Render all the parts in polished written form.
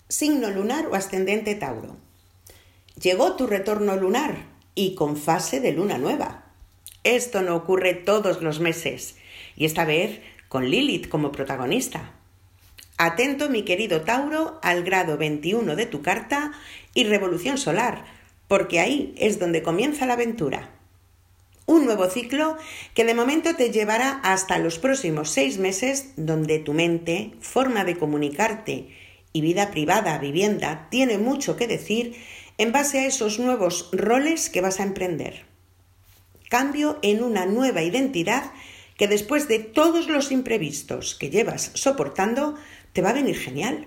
Signo lunar o ascendente Tauro. Llegó tu retorno lunar y con fase de luna nueva. Esto no ocurre todos los meses y esta vez con Lilith como protagonista. Atento, mi querido Tauro, al grado 21 de tu carta y revolución solar, porque ahí es donde comienza la aventura. Un nuevo ciclo que de momento te llevará hasta los próximos 6 meses, donde tu mente, forma de comunicarte y vida privada, vivienda, tiene mucho que decir en base a esos nuevos roles que vas a emprender. Cambio en una nueva identidad que después de todos los imprevistos que llevas soportando, te va a venir genial.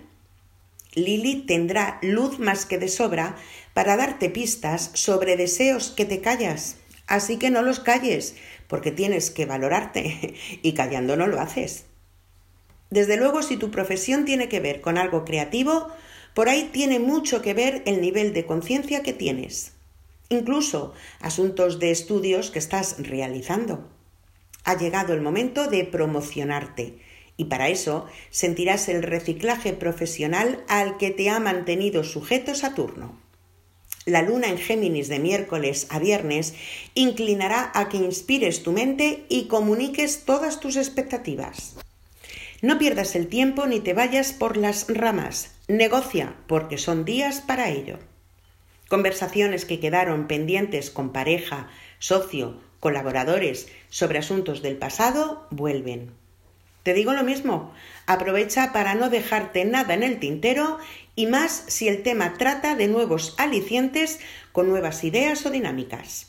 Lilith tendrá luz más que de sobra para darte pistas sobre deseos que te callas. Así que no los calles, porque tienes que valorarte y callando no lo haces. Desde luego, si tu profesión tiene que ver con algo creativo, por ahí tiene mucho que ver el nivel de conciencia que tienes. Incluso asuntos de estudios que estás realizando. Ha llegado el momento de promocionarte y para eso sentirás el reciclaje profesional al que te ha mantenido sujeto Saturno. La luna en Géminis de miércoles a viernes inclinará a que inspires tu mente y comuniques todas tus expectativas. No pierdas el tiempo ni te vayas por las ramas. Negocia, porque son días para ello. Conversaciones que quedaron pendientes con pareja, socio, colaboradores sobre asuntos del pasado vuelven. Te digo lo mismo, aprovecha para no dejarte nada en el tintero y más si el tema trata de nuevos alicientes con nuevas ideas o dinámicas.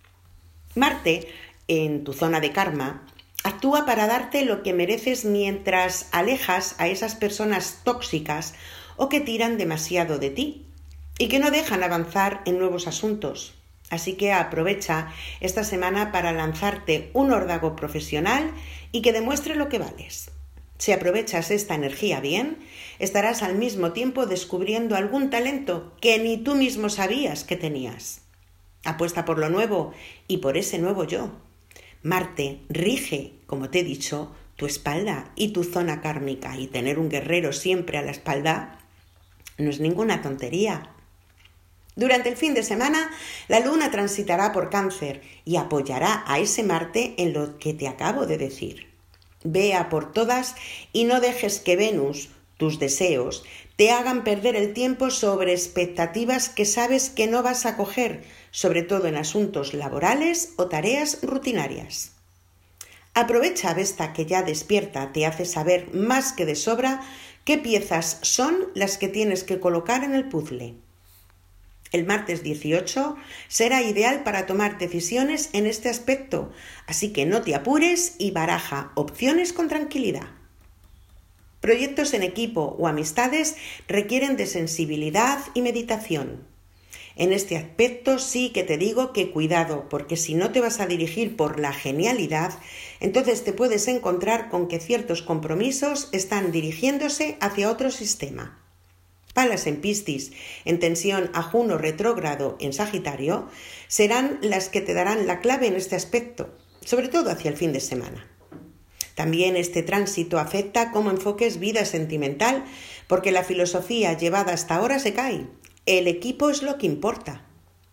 Marte, en tu zona de karma, actúa para darte lo que mereces mientras alejas a esas personas tóxicas o que tiran demasiado de ti y que no dejan avanzar en nuevos asuntos. Así que aprovecha esta semana para lanzarte un órdago profesional y que demuestre lo que vales. Si aprovechas esta energía bien, estarás al mismo tiempo descubriendo algún talento que ni tú mismo sabías que tenías. Apuesta por lo nuevo y por ese nuevo yo. Marte rige, como te he dicho, tu espalda y tu zona kármica, y tener un guerrero siempre a la espalda no es ninguna tontería. Durante el fin de semana, la luna transitará por Cáncer y apoyará a ese Marte en lo que te acabo de decir. Ve a por todas y no dejes que Venus, tus deseos, te hagan perder el tiempo sobre expectativas que sabes que no vas a coger, sobre todo en asuntos laborales o tareas rutinarias. Aprovecha a Vesta que ya despierta, te hace saber más que de sobra qué piezas son las que tienes que colocar en el puzzle. El martes 18 será ideal para tomar decisiones en este aspecto, así que no te apures y baraja opciones con tranquilidad. Proyectos en equipo o amistades requieren de sensibilidad y meditación. En este aspecto sí que te digo que cuidado, porque si no te vas a dirigir por la genialidad, entonces te puedes encontrar con que ciertos compromisos están dirigiéndose hacia otro sistema. Palas en Piscis, en tensión a Juno retrógrado en Sagitario, serán las que te darán la clave en este aspecto, sobre todo hacia el fin de semana. También este tránsito afecta cómo enfoques vida sentimental, porque la filosofía llevada hasta ahora se cae. El equipo es lo que importa.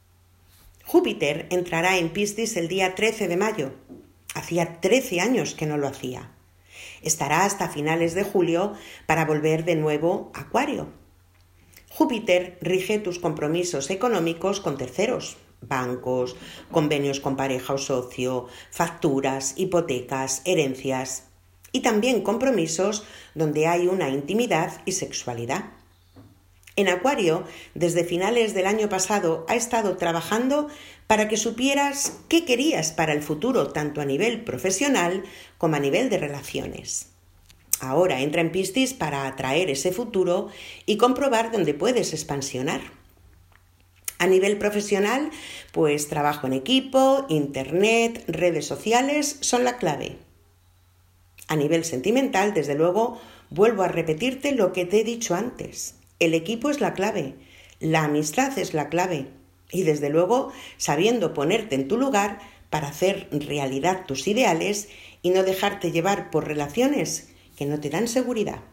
Júpiter entrará en Piscis el día 13 de mayo. Hacía 13 años que no lo hacía. Estará hasta finales de julio para volver de nuevo a Acuario. Júpiter rige tus compromisos económicos con terceros, bancos, convenios con pareja o socio, facturas, hipotecas, herencias y también compromisos donde hay una intimidad y sexualidad. En Acuario, desde finales del año pasado, ha estado trabajando para que supieras qué querías para el futuro, tanto a nivel profesional como a nivel de relaciones. Ahora entra en Piscis para atraer ese futuro y comprobar dónde puedes expansionar. A nivel profesional, pues trabajo en equipo, internet, redes sociales son la clave. A nivel sentimental, desde luego, vuelvo a repetirte lo que te he dicho antes. El equipo es la clave, la amistad es la clave y desde luego sabiendo ponerte en tu lugar para hacer realidad tus ideales y no dejarte llevar por relaciones que no te dan seguridad.